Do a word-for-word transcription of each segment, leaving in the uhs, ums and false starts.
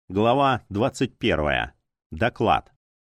Глава двадцать первая. Доклад.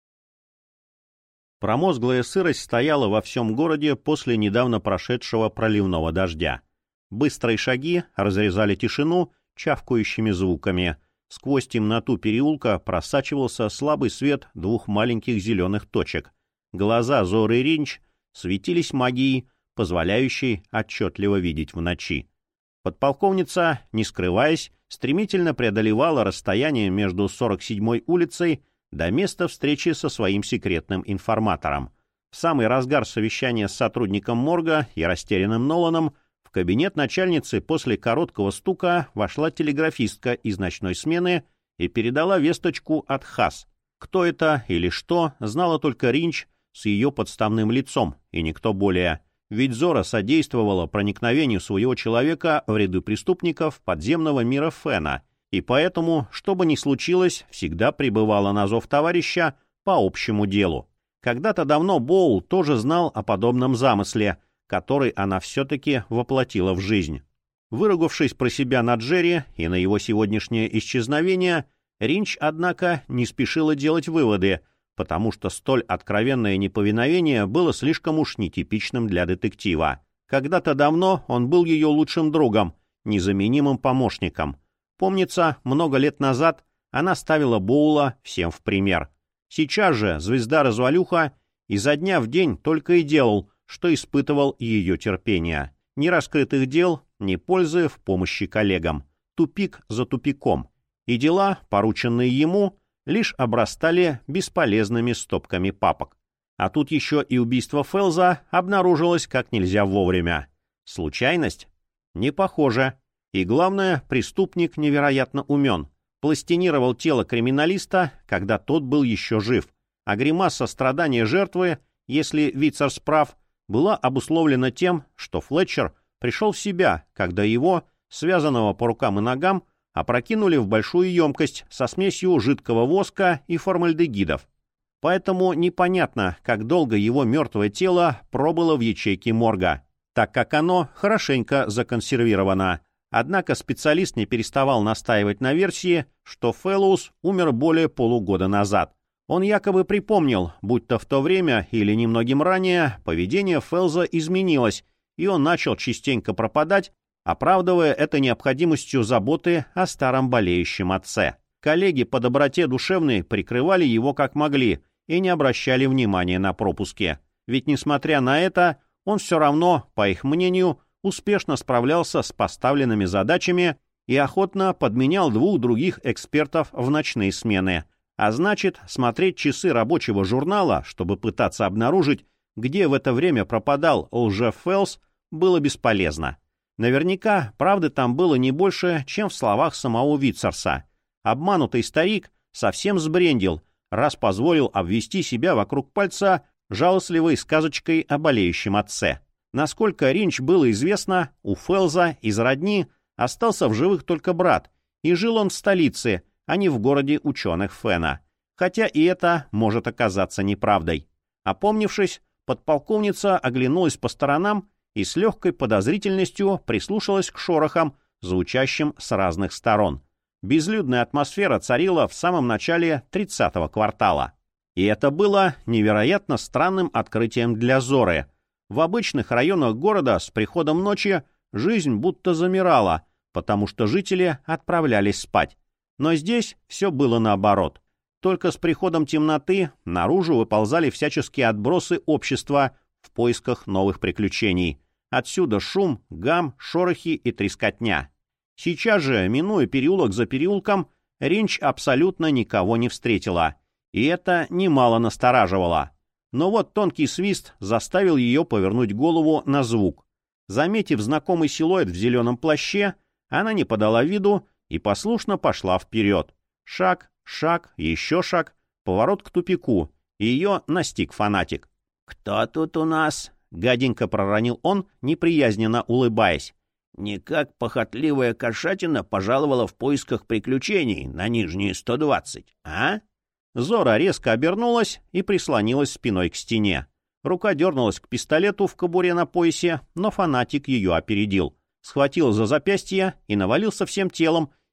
Промозглая сырость стояла во всем городе после недавно прошедшего проливного дождя. Быстрые шаги разрезали тишину чавкающими звуками. Сквозь темноту переулка просачивался слабый свет двух маленьких зеленых точек. Глаза Зоры Ринч светились магией, позволяющей отчетливо видеть в ночи. Подполковница, не скрываясь, стремительно преодолевала расстояние между сорок седьмой улицей до места встречи со своим секретным информатором. В самый разгар совещания с сотрудником морга и растерянным Ноланом в кабинет начальницы после короткого стука вошла телеграфистка из ночной смены и передала весточку от Хас. Кто это или что, знала только Ринч с ее подставным лицом, и никто более. Ведь Зора содействовала проникновению своего человека в ряды преступников подземного мира Фена, и поэтому, что бы ни случилось, всегда пребывала на зов товарища по общему делу. Когда-то давно Боул тоже знал о подобном замысле, который она все-таки воплотила в жизнь. Выругавшись про себя на Джерри и на его сегодняшнее исчезновение, Ринч, однако, не спешила делать выводы, потому что столь откровенное неповиновение было слишком уж нетипичным для детектива. Когда-то давно он был ее лучшим другом, незаменимым помощником. Помнится, много лет назад она ставила Боула всем в пример. Сейчас же звезда-развалюха изо дня в день только и делал, что испытывал ее терпение. Ни раскрытых дел, ни пользы в помощи коллегам. Тупик за тупиком. И дела, порученные ему, лишь обрастали бесполезными стопками папок. А тут еще и убийство Фелза обнаружилось как нельзя вовремя. Случайность? Не похоже. И главное, преступник невероятно умен. Пластинировал тело криминалиста, когда тот был еще жив. А гримаса страдания жертвы, если Вицерс прав, была обусловлена тем, что Флетчер пришел в себя, когда его, связанного по рукам и ногам, опрокинули в большую емкость со смесью жидкого воска и формальдегидов. Поэтому непонятно, как долго его мертвое тело пробыло в ячейке морга, так как оно хорошенько законсервировано. Однако специалист не переставал настаивать на версии, что Фэллоус умер более полугода назад. Он якобы припомнил, будто в то время или немногим ранее поведение Фэлза изменилось, и он начал частенько пропадать, оправдывая это необходимостью заботы о старом болеющем отце. Коллеги по доброте душевной прикрывали его как могли и не обращали внимания на пропуски. Ведь, несмотря на это, он все равно, по их мнению, успешно справлялся с поставленными задачами и охотно подменял двух других экспертов в ночные смены. А значит, смотреть часы рабочего журнала, чтобы пытаться обнаружить, где в это время пропадал лжев Фэлс, было бесполезно. Наверняка правды там было не больше, чем в словах самого Вицерса. Обманутый старик совсем сбрендил, раз позволил обвести себя вокруг пальца жалостливой сказочкой о болеющем отце. Насколько Ринч было известно, у Фэлза из родни остался в живых только брат, и жил он в столице, а не в городе ученых Фена. Хотя и это может оказаться неправдой. Опомнившись, подполковница оглянулась по сторонам и с легкой подозрительностью прислушалась к шорохам, звучащим с разных сторон. Безлюдная атмосфера царила в самом начале тридцатого квартала. И это было невероятно странным открытием для Зоры. В обычных районах города с приходом ночи жизнь будто замирала, потому что жители отправлялись спать. Но здесь все было наоборот. Только с приходом темноты наружу выползали всяческие отбросы общества в поисках новых приключений. Отсюда шум, гам, шорохи и трескотня. Сейчас же, минуя переулок за переулком, Ринч абсолютно никого не встретила. И это немало настораживало. Но вот тонкий свист заставил ее повернуть голову на звук. Заметив знакомый силуэт в зеленом плаще, она не подала виду и послушно пошла вперед. Шаг, шаг, еще шаг, поворот к тупику. И ее настиг фанатик. «Кто тут у нас?» — гаденько проронил он, неприязненно улыбаясь. «Никак похотливая кошатина пожаловала в поисках приключений на нижние сто двадцать, а?» Зора резко обернулась и прислонилась спиной к стене. Рука дернулась к пистолету в кобуре на поясе, но фанатик ее опередил. Схватил за запястье и навалился всем телом,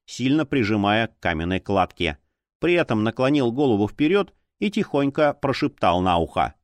сильно прижимая к каменной кладке. При этом наклонил голову вперед и тихонько прошептал на ухо.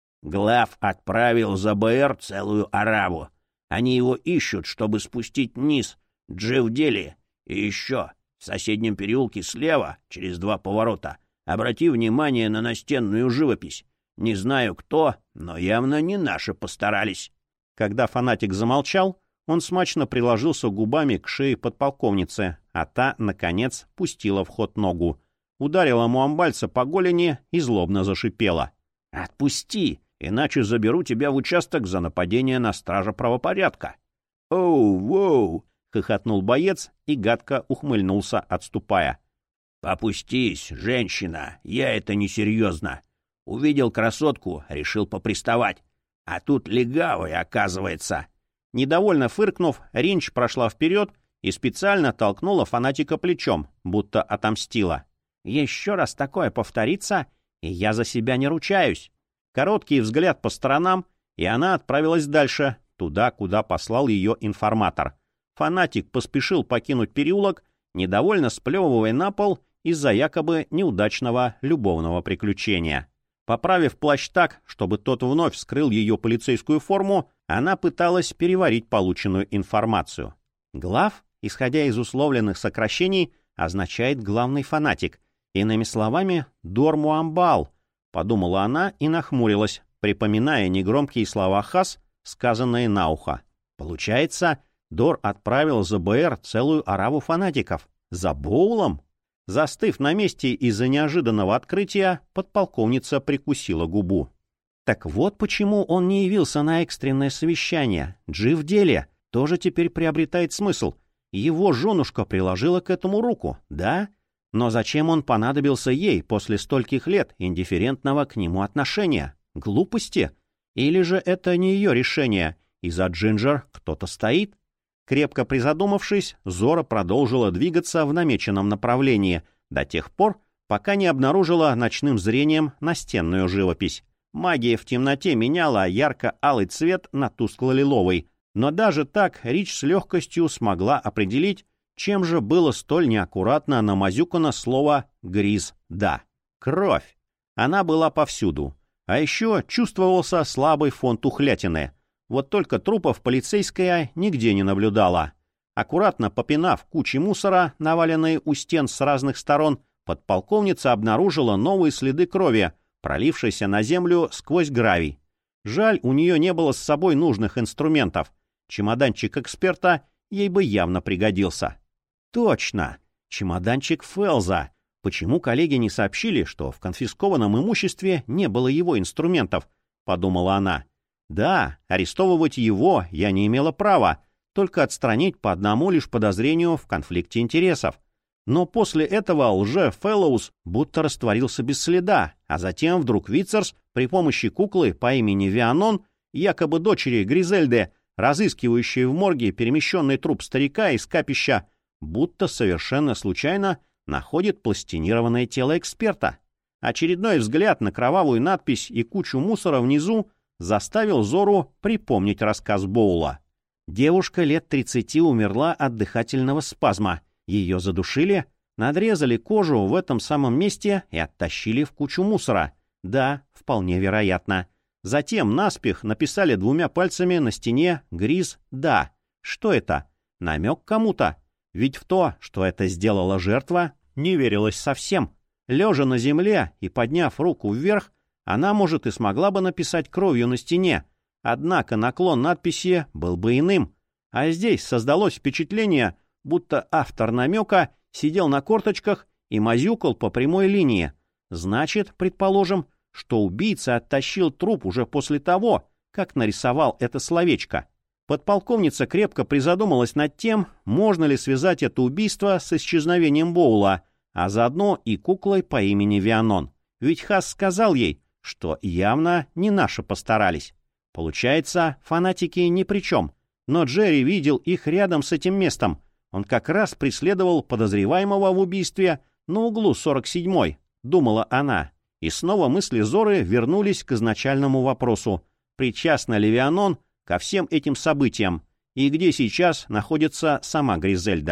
«Глав отправил за БР целую араву. Они его ищут, чтобы спустить вниз, Дживдели. И еще, в соседнем переулке слева, через два поворота, обрати внимание на настенную живопись. Не знаю кто, но явно не наши постарались». Когда фанатик замолчал, он смачно приложился губами к шее подполковницы, а та, наконец, пустила в ход ногу. Ударила муамбальца по голени и злобно зашипела. «Отпусти, иначе заберу тебя в участок за нападение на стража правопорядка». «Оу, воу!» — хохотнул боец и гадко ухмыльнулся, отступая. «Попустись, женщина, я это несерьезно. Увидел красотку, решил поприставать. А тут легавый, оказывается». Недовольно фыркнув, Ринч прошла вперед и специально толкнула фанатика плечом, будто отомстила. «Еще раз такое повторится, и я за себя не ручаюсь». Короткий взгляд по сторонам, и она отправилась дальше, туда, куда послал ее информатор. Фанатик поспешил покинуть переулок, недовольно сплевывая на пол из-за якобы неудачного любовного приключения. Поправив плащ так, чтобы тот вновь скрыл ее полицейскую форму, она пыталась переварить полученную информацию. Глав, исходя из условленных сокращений, означает «главный фанатик». Иными словами, Дор Муамбал, подумала она и нахмурилась, припоминая негромкие слова Хас, сказанные на ухо. Получается, Дор отправил за БР целую ораву фанатиков. За Боулом? Застыв на месте из-за неожиданного открытия, подполковница прикусила губу. Так вот почему он не явился на экстренное совещание. Дживдели тоже теперь приобретает смысл. Его женушка приложила к этому руку, да? Но зачем он понадобился ей после стольких лет индифферентного к нему отношения? Глупости? Или же это не ее решение, и за Джинджер кто-то стоит? Крепко призадумавшись, Зора продолжила двигаться в намеченном направлении до тех пор, пока не обнаружила ночным зрением настенную живопись. Магия в темноте меняла ярко-алый цвет на тускло-лиловый, но даже так Рич с легкостью смогла определить, чем же было столь неаккуратно намазюкано слово «гриз да». Кровь. Она была повсюду. А еще чувствовался слабый фон тухлятины. Вот только трупов полицейская нигде не наблюдала. Аккуратно попинав кучи мусора, наваленные у стен с разных сторон, подполковница обнаружила новые следы крови, пролившейся на землю сквозь гравий. Жаль, у нее не было с собой нужных инструментов. Чемоданчик эксперта ей бы явно пригодился. Точно! Чемоданчик Фелза. Почему коллеги не сообщили, что в конфискованном имуществе не было его инструментов? Подумала она. Да, арестовывать его я не имела права, только отстранить по одному лишь подозрению в конфликте интересов. Но после этого лже-фэллоус будто растворился без следа, а затем вдруг Витцерс при помощи куклы по имени Вианон, якобы дочери Гризельды, разыскивающей в морге перемещенный труп старика из капища, будто совершенно случайно находит пластинированное тело эксперта. Очередной взгляд на кровавую надпись и кучу мусора внизу заставил Зору припомнить рассказ Боула. Девушка лет тридцати умерла от дыхательного спазма. Ее задушили, надрезали кожу в этом самом месте и оттащили в кучу мусора. Да, вполне вероятно. Затем наспех написали двумя пальцами на стене «Гриз да». Что это? Намек кому-то? Ведь в то, что это сделала жертва, не верилось совсем. Лежа на земле и подняв руку вверх, она, может, и смогла бы написать кровью на стене, однако наклон надписи был бы иным. А здесь создалось впечатление, будто автор намека сидел на корточках и мазюкал по прямой линии. Значит, предположим, что убийца оттащил труп уже после того, как нарисовал это словечко. Подполковница крепко призадумалась над тем, можно ли связать это убийство с исчезновением Боула, а заодно и куклой по имени Вианон. Ведь Хас сказал ей, что явно не наши постарались. Получается, фанатики ни при чем. Но Джерри видел их рядом с этим местом. Он как раз преследовал подозреваемого в убийстве на углу сорок седьмой, думала она. И снова мысли Зоры вернулись к изначальному вопросу. Причастна ли Вианон ко всем этим событиям? И где сейчас находится сама Гризельда?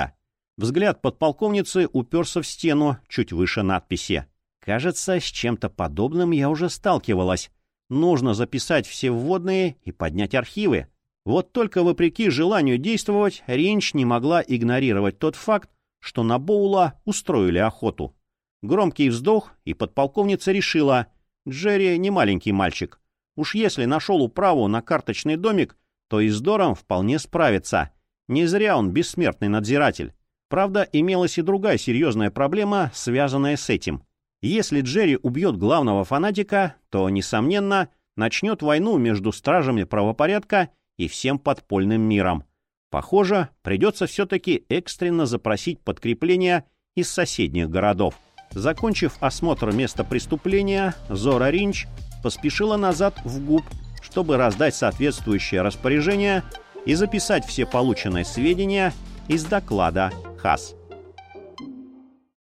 Взгляд подполковницы уперся в стену чуть выше надписи. «Кажется, с чем-то подобным я уже сталкивалась. Нужно записать все вводные и поднять архивы». Вот только вопреки желанию действовать, Ринч не могла игнорировать тот факт, что на Боула устроили охоту. Громкий вздох, и подполковница решила: Джерри не маленький мальчик. Уж если нашел управу на карточный домик, то и с Дором вполне справится. Не зря он бессмертный надзиратель. Правда, имелась и другая серьезная проблема, связанная с этим. Если Джерри убьет главного фанатика, то, несомненно, начнет войну между стражами правопорядка и всем подпольным миром. Похоже, придется все-таки экстренно запросить подкрепление из соседних городов. Закончив осмотр места преступления, Зора Ринч поспешила назад в ГУП, чтобы раздать соответствующее распоряжение и записать все полученные сведения из доклада ХАС.